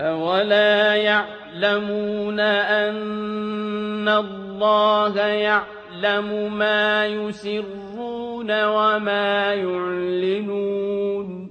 أَوَلَا يَعْلَمُونَ أَنَّ اللَّهَ يَعْلَمُ مَا يُسِرُّونَ وَمَا يُعْلِنُونَ